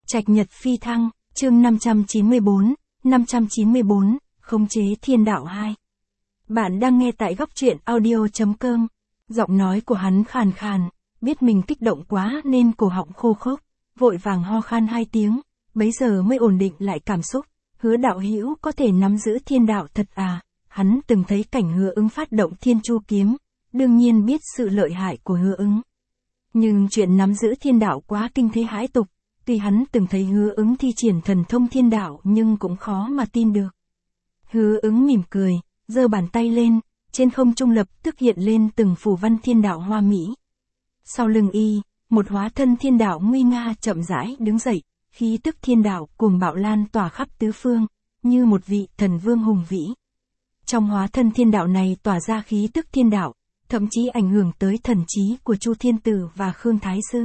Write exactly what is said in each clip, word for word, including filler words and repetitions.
Trạch Nhật phi thăng, chương năm trăm chín mươi bốn, năm trăm chín mươi bốn, khống chế thiên đạo hai. Bạn đang nghe tại góc truyện audio.com. Giọng nói của hắn khàn khàn, biết mình kích động quá nên cổ họng khô khốc, vội vàng ho khan hai tiếng, bấy giờ mới ổn định lại cảm xúc. Hứa đạo hữu có thể nắm giữ thiên đạo thật à? Hắn từng thấy cảnh Hứa Ứng phát động thiên chu kiếm, đương nhiên biết sự lợi hại của Hứa Ứng. Nhưng chuyện nắm giữ thiên đạo quá kinh thế hãi tục, tuy hắn từng thấy Hứa Ứng thi triển thần thông thiên đạo nhưng cũng khó mà tin được. Hứa Ứng mỉm cười, giơ bàn tay lên, trên không trung lập tức hiện lên từng phù văn thiên đạo hoa mỹ. Sau lưng y, một hóa thân thiên đạo nguy nga chậm rãi đứng dậy, khí tức thiên đạo cuồng bạo lan tỏa khắp tứ phương, như một vị thần vương hùng vĩ. Trong hóa thân thiên đạo này tỏa ra khí tức thiên đạo, thậm chí ảnh hưởng tới thần trí của Chu Thiên Tử và Khương Thái Sư.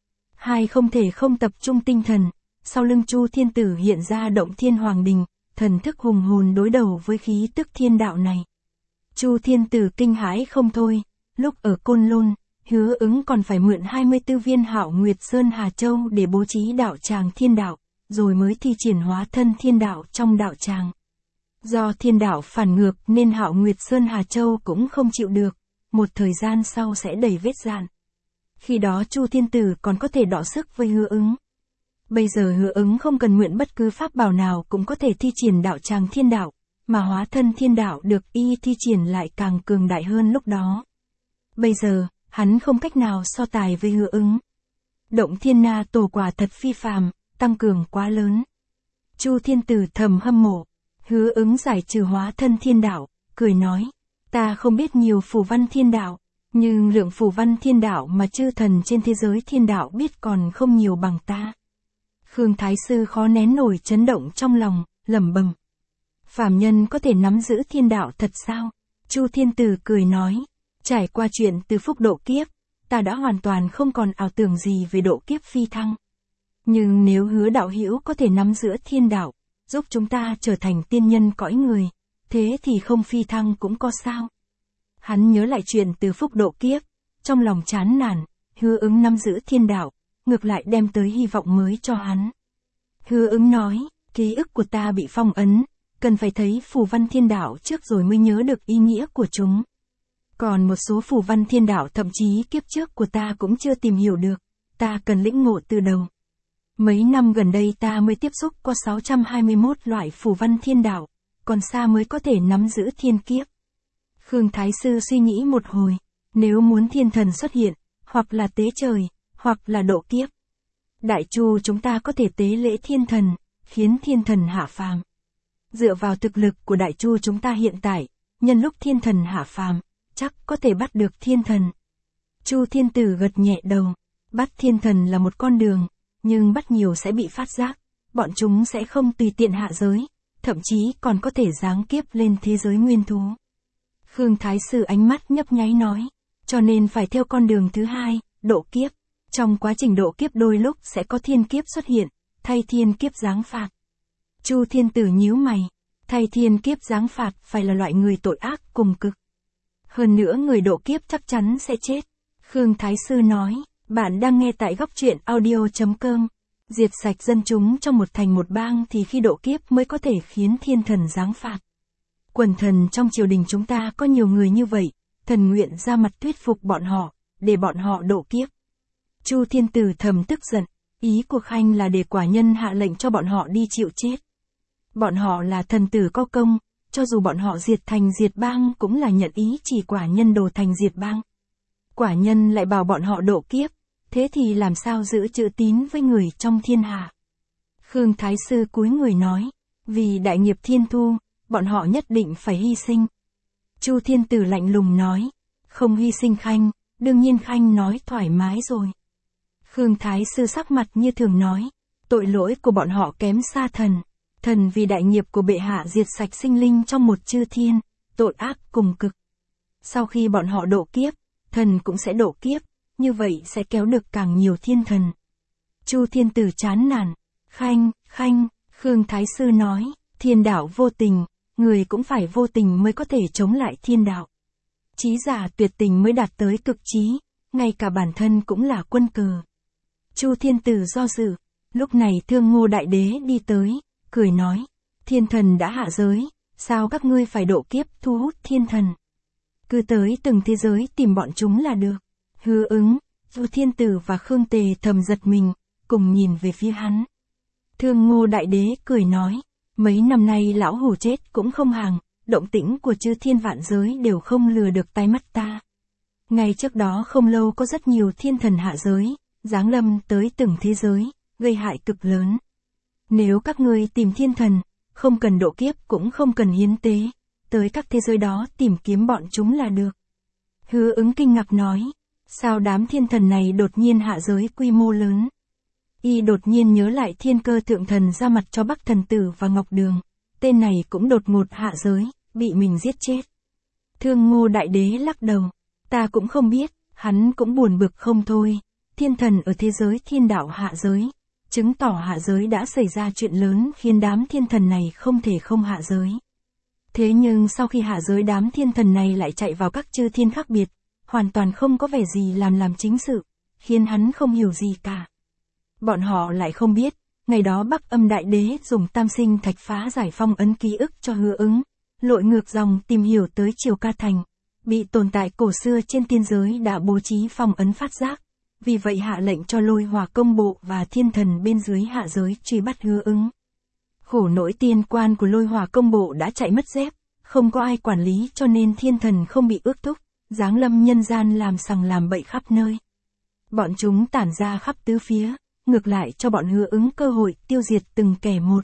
Hai không thể không tập trung tinh thần, sau lưng Chu Thiên Tử hiện ra động thiên hoàng đình, thần thức hùng hồn đối đầu với khí tức thiên đạo này. Chu Thiên Tử kinh hãi không thôi, lúc ở Côn Lôn, Hứa Ứng còn phải mượn hai mươi tư viên Hạo Nguyệt Sơn Hà Châu để bố trí đạo tràng thiên đạo, rồi mới thi triển hóa thân thiên đạo trong đạo tràng. Do thiên đạo phản ngược nên Hạo Nguyệt Sơn Hà Châu cũng không chịu được, một thời gian sau sẽ đầy vết dạn. Khi đó Chu Thiên Tử còn có thể đọ sức với Hứa Ứng. Bây giờ Hứa Ứng không cần mượn bất cứ pháp bảo nào cũng có thể thi triển đạo tràng thiên đạo, mà hóa thân thiên đạo được y thi triển lại càng cường đại hơn lúc đó. Bây giờ, hắn không cách nào so tài với Hứa Ứng. Động thiên na tổ quả thật phi phàm, tăng cường quá lớn. Chu Thiên Tử thầm hâm mộ. Hứa Ứng giải trừ hóa thân thiên đạo, cười nói, ta không biết nhiều phù văn thiên đạo, nhưng lượng phù văn thiên đạo mà chư thần trên thế giới thiên đạo biết còn không nhiều bằng ta. Khương Thái Sư khó nén nổi chấn động trong lòng, lẩm bẩm. Phàm nhân có thể nắm giữ thiên đạo thật sao? Chu Thiên Tử cười nói, trải qua chuyện từ phúc độ kiếp, ta đã hoàn toàn không còn ảo tưởng gì về độ kiếp phi thăng. Nhưng nếu Hứa đạo hữu có thể nắm giữ thiên đạo, giúp chúng ta trở thành tiên nhân cõi người, thế thì không phi thăng cũng có sao. Hắn nhớ lại chuyện từ phúc độ kiếp, trong lòng chán nản, Hứa Ứng nắm giữ thiên đạo, ngược lại đem tới hy vọng mới cho hắn. Hứa Ứng nói, ký ức của ta bị phong ấn, cần phải thấy phù văn thiên đạo trước rồi mới nhớ được ý nghĩa của chúng. Còn một số phù văn thiên đạo thậm chí kiếp trước của ta cũng chưa tìm hiểu được, ta cần lĩnh ngộ từ đầu. Mấy năm gần đây ta mới tiếp xúc có sáu trăm hai mươi mốt loại phù văn thiên đạo, còn xa mới có thể nắm giữ thiên kiếp. Khương Thái Sư suy nghĩ một hồi, nếu muốn thiên thần xuất hiện, hoặc là tế trời, hoặc là độ kiếp. Đại Chu chúng ta có thể tế lễ thiên thần, khiến thiên thần hạ phàm. Dựa vào thực lực của Đại Chu chúng ta hiện tại, nhân lúc thiên thần hạ phàm, chắc có thể bắt được thiên thần. Chu Thiên Tử gật nhẹ đầu, bắt thiên thần là một con đường, nhưng bắt nhiều sẽ bị phát giác, bọn chúng sẽ không tùy tiện hạ giới, thậm chí còn có thể giáng kiếp lên thế giới nguyên thú. Khương Thái Sư ánh mắt nhấp nháy nói, cho nên phải theo con đường thứ hai, độ kiếp. Trong quá trình độ kiếp đôi lúc sẽ có thiên kiếp xuất hiện, thay thiên kiếp giáng phạt. Chu Thiên Tử nhíu mày, thay thiên kiếp giáng phạt phải là loại người tội ác cùng cực. Hơn nữa người độ kiếp chắc chắn sẽ chết. Khương Thái Sư nói, bạn đang nghe tại góc truyện audio.com. Diệt sạch dân chúng trong một thành một bang thì khi độ kiếp mới có thể khiến thiên thần giáng phạt. Quần thần trong triều đình chúng ta có nhiều người như vậy, thần nguyện ra mặt thuyết phục bọn họ, để bọn họ độ kiếp. Chu Thiên Tử thầm tức giận, ý của Khanh là để quả nhân hạ lệnh cho bọn họ đi chịu chết. Bọn họ là thần tử có công, cho dù bọn họ diệt thành diệt bang cũng là nhận ý chỉ quả nhân đồ thành diệt bang. Quả nhân lại bảo bọn họ độ kiếp, thế thì làm sao giữ chữ tín với người trong thiên hạ. Khương Thái Sư cúi người nói, vì đại nghiệp thiên thu, bọn họ nhất định phải hy sinh. Chu Thiên Tử lạnh lùng nói, không hy sinh Khanh, đương nhiên Khanh nói thoải mái rồi. Khương Thái Sư sắc mặt như thường nói, tội lỗi của bọn họ kém xa thần. Thần vì đại nghiệp của bệ hạ diệt sạch sinh linh trong một chư thiên, tội ác cùng cực. Sau khi bọn họ độ kiếp, thần cũng sẽ độ kiếp, như vậy sẽ kéo được càng nhiều thiên thần. Chu Thiên Tử chán nản, Khanh, Khanh, Khương Thái Sư nói, thiên đạo vô tình, người cũng phải vô tình mới có thể chống lại thiên đạo. Trí giả tuyệt tình mới đạt tới cực trí, ngay cả bản thân cũng là quân cờ. Chu Thiên Tử do dự, Lúc này Thương Ngô Đại Đế đi tới, cười nói, thiên thần đã hạ giới, sao các ngươi phải độ kiếp thu hút thiên thần? Cứ tới từng thế giới tìm bọn chúng là được. Hứa Ứng, Chu Thiên Tử và Khương Tề thầm giật mình, cùng nhìn về phía hắn. Thương Ngô Đại Đế cười nói, mấy năm nay lão hủ chết cũng không hàng, động tĩnh của chư thiên vạn giới đều không lừa được tai mắt ta. Ngày trước đó không lâu có rất nhiều thiên thần hạ giới, giáng lâm tới từng thế giới, gây hại cực lớn. Nếu các ngươi tìm thiên thần, không cần độ kiếp cũng không cần hiến tế, tới các thế giới đó tìm kiếm bọn chúng là được. Hứa Ứng kinh ngạc nói, sao đám thiên thần này đột nhiên hạ giới quy mô lớn? Y đột nhiên nhớ lại Thiên Cơ Thượng Thần ra mặt cho Bắc Thần Tử và Ngọc Đường, tên này cũng đột ngột hạ giới, bị mình giết chết. Thương Ngô Đại Đế lắc đầu, ta cũng không biết, hắn cũng buồn bực không thôi, thiên thần ở thế giới thiên đạo hạ giới, chứng tỏ hạ giới đã xảy ra chuyện lớn khiến đám thiên thần này không thể không hạ giới. Thế nhưng sau khi hạ giới đám thiên thần này lại chạy vào các chư thiên khác biệt, hoàn toàn không có vẻ gì làm làm chính sự, khiến hắn không hiểu gì cả. Bọn họ lại không biết, ngày đó Bắc Âm Đại Đế dùng tam sinh thạch phá giải phong ấn ký ức cho Hứa Ứng, lội ngược dòng tìm hiểu tới Triều Ca Thành, bị tồn tại cổ xưa trên tiên giới đã bố trí phong ấn phát giác, vì vậy hạ lệnh cho Lôi Hỏa Công Bộ và thiên thần bên dưới hạ giới truy bắt Hứa Ứng. Khổ nỗi tiên quan của Lôi Hỏa Công Bộ đã chạy mất dép, không có ai quản lý cho nên thiên thần không bị ước thúc, giáng lâm nhân gian làm sằng làm bậy khắp nơi. Bọn chúng tản ra khắp tứ phía, ngược lại cho bọn Hứa Ứng cơ hội tiêu diệt từng kẻ một.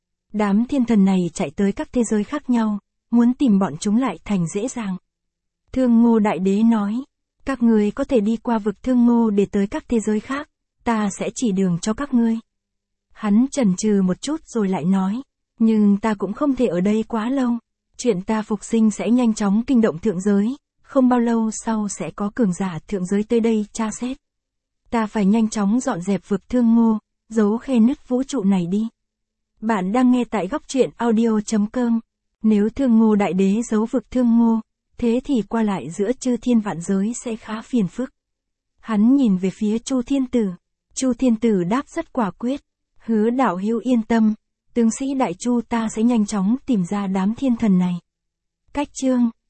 Đám thiên thần này chạy tới các thế giới khác nhau, muốn tìm bọn chúng lại thành dễ dàng. Thương Ngô Đại Đế nói, các ngươi có thể đi qua vực Thương Ngô để tới các thế giới khác, ta sẽ chỉ đường cho các ngươi. Hắn chần chừ một chút rồi lại nói, nhưng ta cũng không thể ở đây quá lâu, chuyện ta phục sinh sẽ nhanh chóng kinh động thượng giới, không bao lâu sau sẽ có cường giả thượng giới tới đây tra xét. Ta phải nhanh chóng dọn dẹp vực Thương Ngô, giấu khe nứt vũ trụ này đi. Bạn đang nghe tại góc truyện audio chấm com. Nếu Thương Ngô Đại Đế giấu vực Thương Ngô, thế thì qua lại giữa chư thiên vạn giới sẽ khá phiền phức. Hắn nhìn về phía Chu Thiên Tử. Chu Thiên Tử đáp rất quả quyết. Hứa đạo hữu yên tâm, tướng sĩ Đại Chu ta sẽ nhanh chóng tìm ra đám thiên thần này. Cách chương